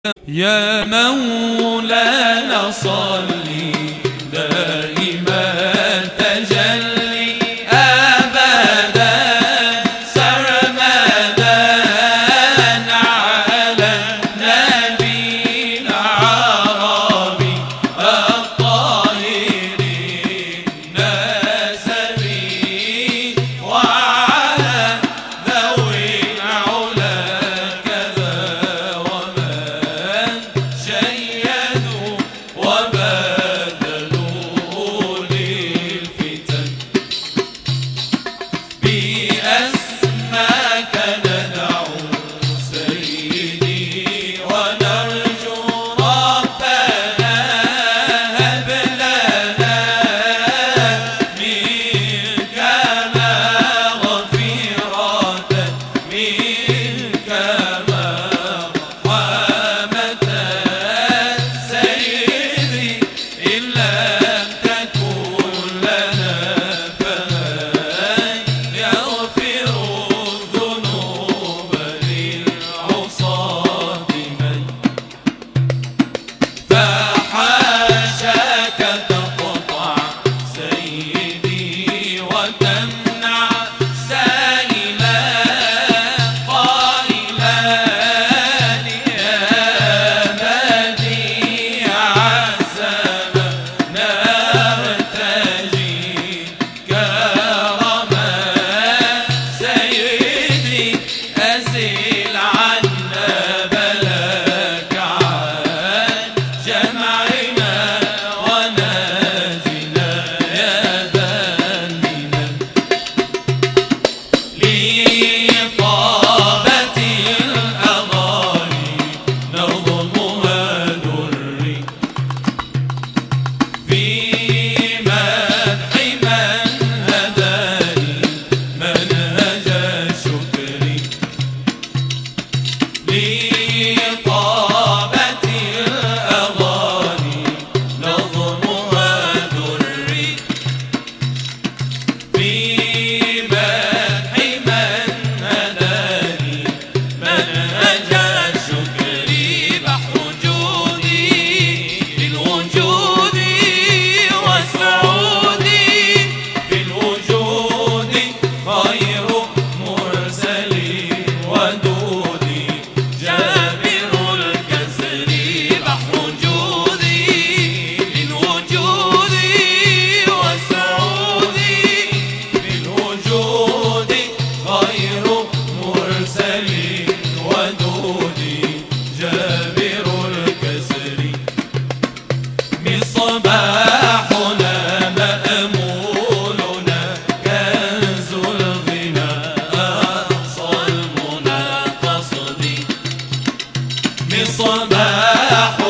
يا مولانا صلي دائما تجلي أبدا سرمدا على نبي العربي الطاهر النسبي وعلى ذوي العلا كذا ومن شيدوا وبدلوا للفتن بأسماك ندعو سيدي ونرجو ربنا هب لنا منك مغفرة منك مرحمة سيدي إن لم تكن لنا فمن يغفر الذنوب للعصاة من فحاشاك تقطع سيدي وتمنع سائلا قائلا يا بديع الزمان نرتجي كرما سيدي أزل عنا بلاك عن جمعنا ونجنا يا ذنبنا لطابة الأغاني نظمها دري في مدح من هداني منهج الشكر لطابة الأغاني نظمها دري في مدح من هداني منهج الشكر بحر جودي للوجود وسعودي في الوجود خير مرسلين ودودي جابر الكسر بحر جودي للوجود وسعودي في الوجود خير مرسلين ودودي جابر الكسر مصباحنا مأمولنا كنز الغنى أقصى المنى قصدي مصباح